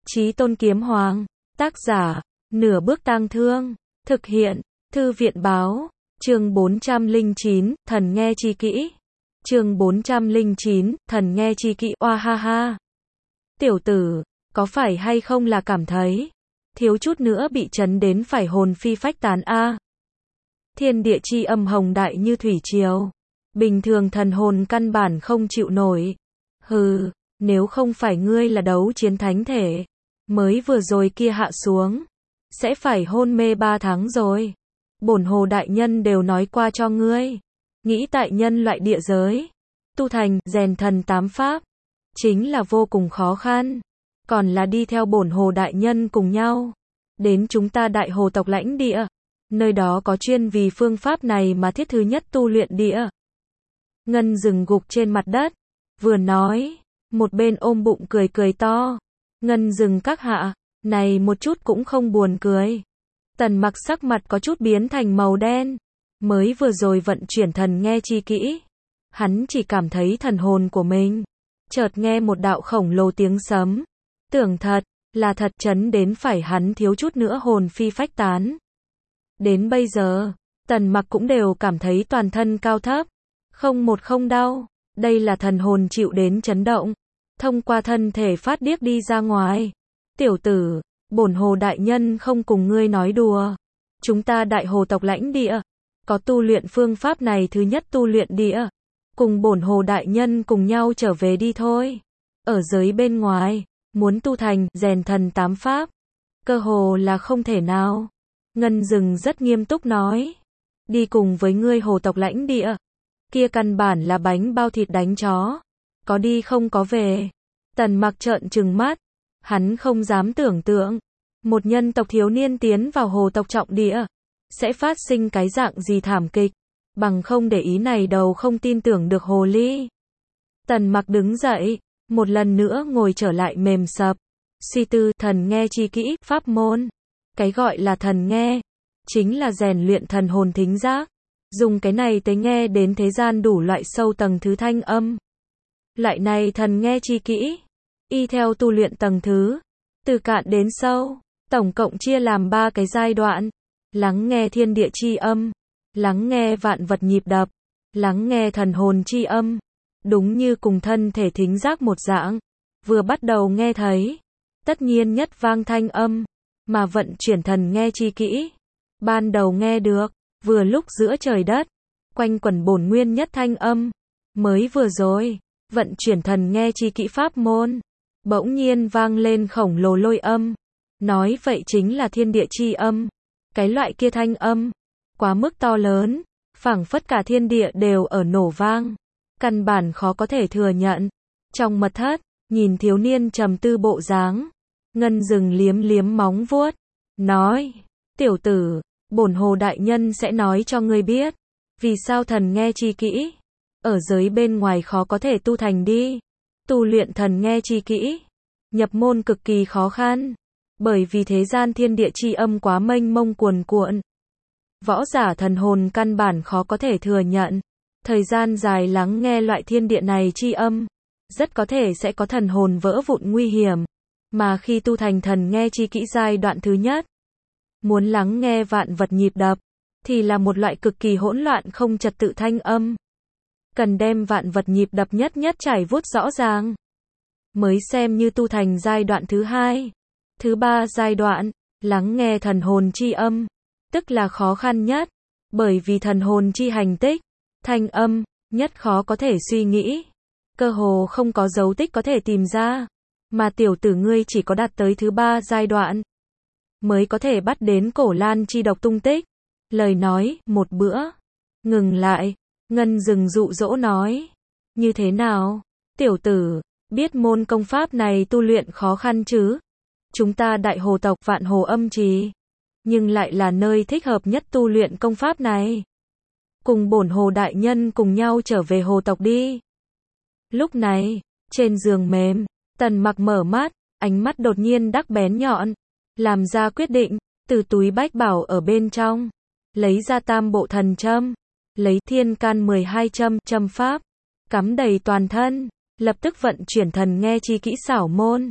Chí Tôn Kiếm Hoàng. Tác giả, Nửa Bước Tang Thương. Thực hiện, Thư viện Báo. Chương 409, Thần nghe chi kỹ. Chương 409, Thần nghe chi kỹ. Oa ha ha. Tiểu tử, có phải hay không là cảm thấy thiếu chút nữa bị chấn đến phải hồn phi phách tán a? Thiên địa chi âm hồng đại như thủy triều, bình thường thần hồn căn bản không chịu nổi. Hừ, nếu không phải ngươi là đấu chiến thánh thể, mới vừa rồi kia hạ xuống, sẽ phải hôn mê 3 tháng rồi. Bổn Hồ đại nhân đều nói qua cho ngươi, nghĩ tại nhân loại địa giới, tu thành, rèn thần 8 pháp, chính là vô cùng khó khăn. Còn là đi theo bổn Hồ đại nhân cùng nhau, đến chúng ta Đại Hồ tộc lãnh địa, nơi đó có chuyên vì phương pháp này mà thiết thứ nhất tu luyện địa. Ngân dừng gục trên mặt đất, vừa nói, một bên ôm bụng cười cười to. Ngân dừng các hạ, này một chút cũng không buồn cười. Tần Mặc sắc mặt có chút biến thành màu đen, mới vừa rồi vận chuyển thần nghe chi kỹ, hắn chỉ cảm thấy thần hồn của mình chợt nghe một đạo khổng lồ tiếng sấm, tưởng thật là thật chấn đến phải hắn thiếu chút nữa hồn phi phách tán. Đến bây giờ, Tần Mặc cũng đều cảm thấy toàn thân cao thấp, không đau, đây là thần hồn chịu đến chấn động, thông qua thân thể phát điếc đi ra ngoài. Tiểu tử, bổn Hồ đại nhân không cùng ngươi nói đùa, chúng ta Đại Hồ tộc lãnh địa có tu luyện phương pháp này thứ nhất tu luyện địa, cùng bổn Hồ đại nhân cùng nhau trở về đi thôi. Ở giới bên ngoài, muốn tu thành, rèn thần 8 pháp, cơ hồ là không thể nào. Ngân Dừng rất nghiêm túc nói, đi cùng với ngươi Hồ tộc lãnh địa, kia căn bản là bánh bao thịt đánh chó, có đi không có về. Tần Mặc trợn trừng mắt, hắn không dám tưởng tượng, một nhân tộc thiếu niên tiến vào hồ tộc trọng địa, sẽ phát sinh cái dạng gì thảm kịch, bằng không để ý này đầu không tin tưởng được hồ ly. Tần Mặc đứng dậy, một lần nữa ngồi trở lại mềm sập, suy tư thần nghe chi kỹ, pháp môn. Cái gọi là thần nghe, chính là rèn luyện thần hồn thính giác, dùng cái này tới nghe đến thế gian đủ loại sâu tầng thứ thanh âm. Loại này thần nghe chi kỹ, y theo tu luyện tầng thứ, từ cạn đến sâu, tổng cộng chia làm 3 cái giai đoạn. Lắng nghe thiên địa chi âm, lắng nghe vạn vật nhịp đập, lắng nghe thần hồn chi âm. Đúng như cùng thân thể thính giác một dạng, vừa bắt đầu nghe thấy, tất nhiên nhất vang thanh âm, mà vận chuyển thần nghe chi kỹ, ban đầu nghe được, vừa lúc giữa trời đất, quanh quẩn bổn nguyên nhất thanh âm. Mới vừa rồi, vận chuyển thần nghe chi kỹ pháp môn, bỗng nhiên vang lên khổng lồ lôi âm, nói vậy chính là thiên địa chi âm. Cái loại kia thanh âm, quá mức to lớn, phảng phất cả thiên địa đều ở nổ vang, căn bản khó có thể thừa nhận. Trong mật thất, nhìn thiếu niên trầm tư bộ dáng, Ngân Dừng liếm liếm móng vuốt, nói, tiểu tử, bổn Hồ đại nhân sẽ nói cho ngươi biết, vì sao thần nghe chi kỹ, ở giới bên ngoài khó có thể tu thành đi. Tu luyện thần nghe chi kỹ, nhập môn cực kỳ khó khăn, bởi vì thế gian thiên địa chi âm quá mênh mông cuồn cuộn. Võ giả thần hồn căn bản khó có thể thừa nhận, thời gian dài lắng nghe loại thiên địa này chi âm, rất có thể sẽ có thần hồn vỡ vụn nguy hiểm. Mà khi tu thành thần nghe chi kỹ giai đoạn thứ nhất, muốn lắng nghe vạn vật nhịp đập, thì là một loại cực kỳ hỗn loạn không trật tự thanh âm. Cần đem vạn vật nhịp đập nhất nhất trải vuốt rõ ràng, mới xem như tu thành giai đoạn thứ 2. Thứ 3 giai đoạn, lắng nghe thần hồn chi âm, tức là khó khăn nhất, bởi vì thần hồn chi hành tích, thanh âm, nhất khó có thể suy nghĩ, cơ hồ không có dấu tích có thể tìm ra, mà tiểu tử ngươi chỉ có đạt tới thứ 3 giai đoạn, mới có thể bắt đến cổ lan chi độc tung tích. Lời nói, một bữa, ngừng lại, Ngân Dừng dụ dỗ nói, như thế nào, tiểu tử, biết môn công pháp này tu luyện khó khăn chứ? Chúng ta Đại Hồ tộc Vạn Hồ Âm Trì, nhưng lại là nơi thích hợp nhất tu luyện công pháp này. Cùng bổn Hồ đại nhân cùng nhau trở về hồ tộc đi. Lúc này, trên giường mềm, Tần Mặc mở mắt, ánh mắt đột nhiên đắc bén nhọn, làm ra quyết định, từ túi bách bảo ở bên trong, lấy ra tam bộ thần châm, lấy thiên can 12 châm, châm pháp, cắm đầy toàn thân, lập tức vận chuyển thần nghe chi kỹ xảo môn.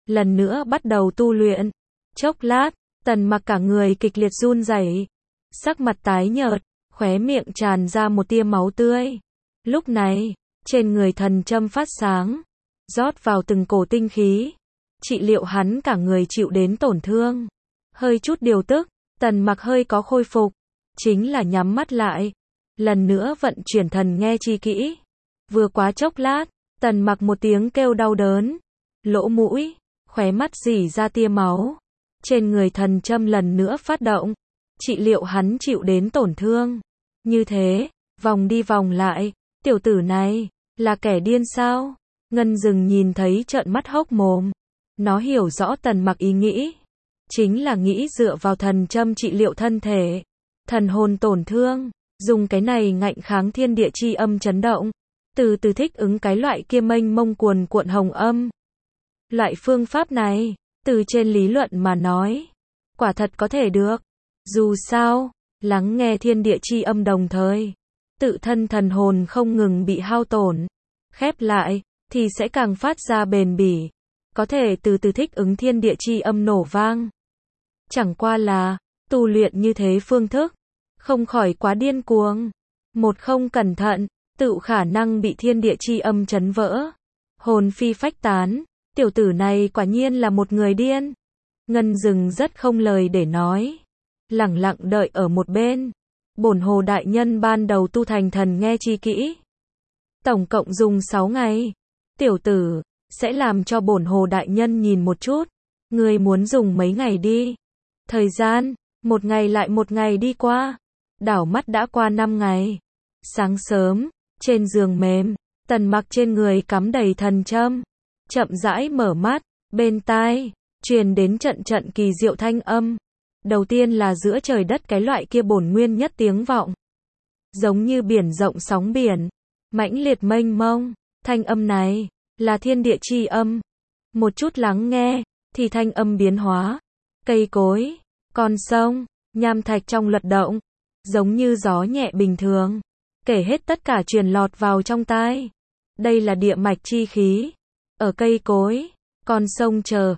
lần nữa bắt đầu tu luyện. Chốc lát, Tần Mặc cả người kịch liệt run rẩy, sắc mặt tái nhợt, khóe miệng tràn ra một tia máu tươi. Lúc này, trên người thần châm phát sáng, rót vào từng cổ tinh khí, trị liệu hắn cả người chịu đến tổn thương. Hơi chút điều tức, Tần Mặc hơi có khôi phục, chính là nhắm mắt lại, lần nữa vận chuyển thần nghe chi kỹ. Vừa quá chốc lát, Tần Mặc một tiếng kêu đau đớn, lỗ mũi, khóe mắt rỉ ra tia máu. Trên người thần châm lần nữa phát động, trị liệu hắn chịu đến tổn thương. Như thế, vòng đi vòng lại, tiểu tử này, là kẻ điên sao? Ngân Dừng nhìn thấy trợn mắt hốc mồm. Nó hiểu rõ Tần Mặc ý nghĩ. Chính là nghĩ dựa vào thần châm trị liệu thân thể, thần hồn tổn thương, dùng cái này ngạnh kháng thiên địa chi âm chấn động. Từ từ thích ứng cái loại kia mênh mông cuồn cuộn hồng âm. Loại phương pháp này, từ trên lý luận mà nói, quả thật có thể được. Dù sao, lắng nghe thiên địa chi âm đồng thời, tự thân thần hồn không ngừng bị hao tổn, khép lại, thì sẽ càng phát ra bền bỉ, có thể từ từ thích ứng thiên địa chi âm nổ vang. Chẳng qua là, tu luyện như thế phương thức, không khỏi quá điên cuồng. Một không cẩn thận, tự khả năng bị thiên địa chi âm chấn vỡ, hồn phi phách tán. Tiểu tử này quả nhiên là một người điên. Ngân Dừng rất không lời để nói, lẳng lặng đợi ở một bên. Bổn Hồ đại nhân ban đầu tu thành thần nghe chi kỹ, tổng cộng dùng 6 ngày. Tiểu tử, sẽ làm cho bổn Hồ đại nhân nhìn một chút, ngươi muốn dùng mấy ngày đi. Thời gian, một ngày lại một ngày đi qua, đảo mắt đã qua 5 ngày. Sáng sớm, trên giường mềm, Tần Mặc trên người cắm đầy thần châm, chậm rãi mở mắt, bên tai truyền đến trận trận kỳ diệu thanh âm. Đầu tiên là giữa trời đất cái loại kia bổn nguyên nhất tiếng vọng, giống như biển rộng sóng biển, mãnh liệt mênh mông. Thanh âm này là thiên địa chi âm. Một chút lắng nghe, thì thanh âm biến hóa, cây cối, con sông, nham thạch trong luật động, giống như gió nhẹ bình thường, kể hết tất cả truyền lọt vào trong tai. Đây là địa mạch chi khí, ở cây cối, con sông chờ,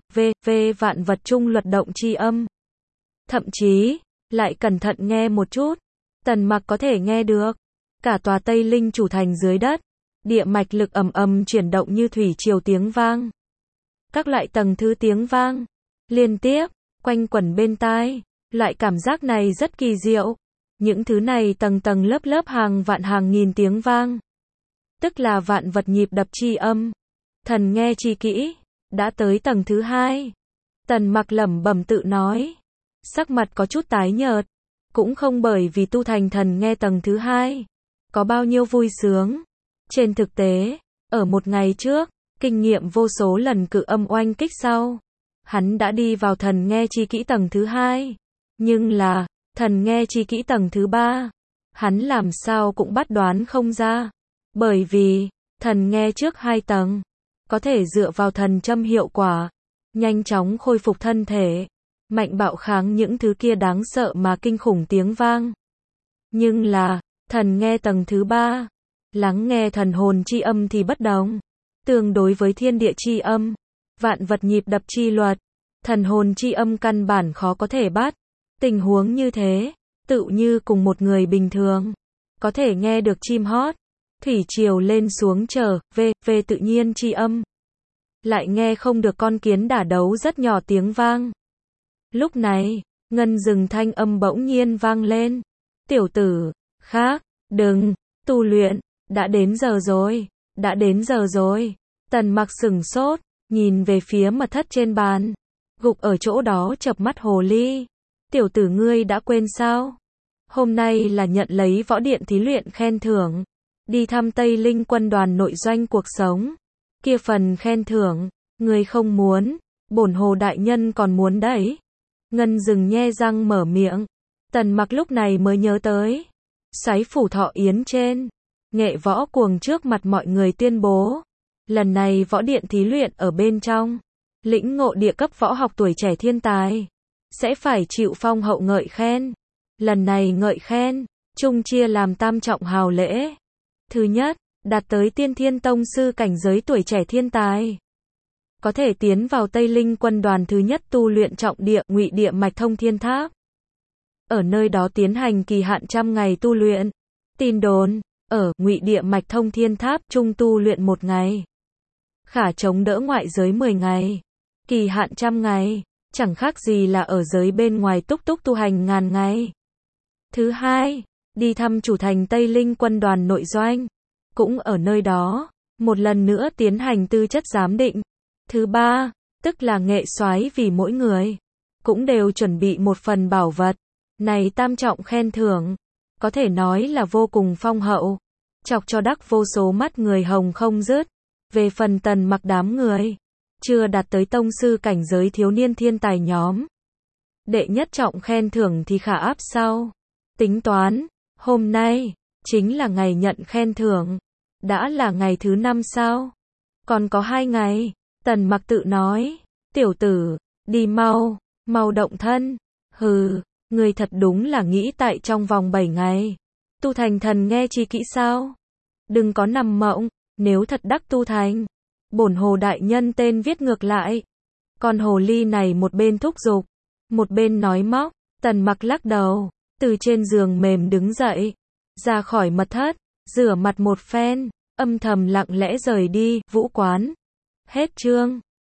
vạn vật chung luật động chi âm. Thậm chí, lại cẩn thận nghe một chút, Tần Mặc có thể nghe được, cả tòa Tây Linh chủ thành dưới đất, địa mạch lực ầm ầm chuyển động như thủy triều tiếng vang. Các loại tầng thứ tiếng vang, liên tiếp, quanh quẩn bên tai, loại cảm giác này rất kỳ diệu. Những thứ này tầng tầng lớp lớp hàng vạn hàng nghìn tiếng vang, tức là vạn vật nhịp đập chi âm. Thần nghe chi kỹ, đã tới tầng thứ 2. Tần Mặc lẩm bẩm tự nói, sắc mặt có chút tái nhợt, cũng không bởi vì tu thành thần nghe tầng thứ 2, có bao nhiêu vui sướng. Trên thực tế, ở một ngày trước, kinh nghiệm vô số lần cự âm oanh kích sau, hắn đã đi vào thần nghe chi kỹ tầng thứ 2. Nhưng là, thần nghe chi kỹ tầng thứ 3, hắn làm sao cũng bắt đoán không ra. Bởi vì, thần nghe trước 2 tầng, có thể dựa vào thần châm hiệu quả, nhanh chóng khôi phục thân thể, mạnh bạo kháng những thứ kia đáng sợ mà kinh khủng tiếng vang. Nhưng là, thần nghe tầng thứ 3, lắng nghe thần hồn chi âm thì bất đồng. Tương đối với thiên địa chi âm, vạn vật nhịp đập chi luật, thần hồn chi âm căn bản khó có thể bắt. Tình huống như thế, tự như cùng một người bình thường, có thể nghe được chim hót, thủy triều lên xuống chờ, tự nhiên chi âm, lại nghe không được con kiến đả đấu rất nhỏ tiếng vang. Lúc này, Ngân Dừng thanh âm bỗng nhiên vang lên. Tiểu tử, khác, đừng, tu luyện, đã đến giờ rồi, đã đến giờ rồi. Tần Mặc sửng sốt, nhìn về phía mật thất trên bàn, gục ở chỗ đó chập mắt hồ ly. Tiểu tử ngươi đã quên sao? Hôm nay là nhận lấy võ điện thí luyện khen thưởng, đi thăm Tây Linh quân đoàn nội doanh cuộc sống. Kia phần khen thưởng, ngươi không muốn, bổn Hồ đại nhân còn muốn đấy. Ngân Dừng nhe răng mở miệng. Tần Mặc lúc này mới nhớ tới, Sái phủ Thọ Yến trên, nghệ võ cuồng trước mặt mọi người tuyên bố, lần này võ điện thí luyện ở bên trong, lĩnh ngộ địa cấp võ học tuổi trẻ thiên tài, sẽ phải chịu phong hậu ngợi khen. Lần này ngợi khen, chung chia làm tam trọng hào lễ. Thứ nhất, đạt tới tiên thiên tông sư cảnh giới tuổi trẻ thiên tài. có thể tiến vào Tây Linh quân đoàn thứ nhất tu luyện trọng địa, Ngụy Địa Mạch Thông Thiên Tháp. Ở nơi đó tiến hành kỳ hạn 100 ngày tu luyện. Tin đồn, ở Ngụy Địa Mạch Thông Thiên Tháp trung tu luyện 1 ngày, khả chống đỡ ngoại giới 10 ngày. Kỳ hạn 100 ngày, chẳng khác gì là ở giới bên ngoài túc túc tu hành ngàn ngày. Thứ hai, đi thăm chủ thành Tây Linh quân đoàn nội doanh, cũng ở nơi đó, một lần nữa tiến hành tư chất giám định. Thứ ba, tức là nghệ soái vì mỗi người, cũng đều chuẩn bị một phần bảo vật. Này tam trọng khen thưởng, có thể nói là vô cùng phong hậu, chọc cho đắc vô số mắt người hồng không dứt. Về phần Tần Mặc đám người, chưa đạt tới tông sư cảnh giới thiếu niên thiên tài nhóm, đệ nhất trọng khen thưởng thì khả áp sau. Tính toán, hôm nay chính là ngày nhận khen thưởng, đã là ngày thứ 5 sao? Còn có 2 ngày, Tần Mặc tự nói, tiểu tử, đi mau, mau động thân. Hừ, người thật đúng là nghĩ tại trong vòng 7 ngày, tu thành thần nghe chi kỹ sao? Đừng có nằm mộng, nếu thật đắc tu thành, bổn hồ đại nhân tên viết ngược lại. Con hồ ly này một bên thúc giục, một bên nói móc. Tần Mặc lắc đầu, từ trên giường mềm đứng dậy, ra khỏi mật thất, rửa mặt một phen, âm thầm lặng lẽ rời đi. Vũ quán. Hết chương.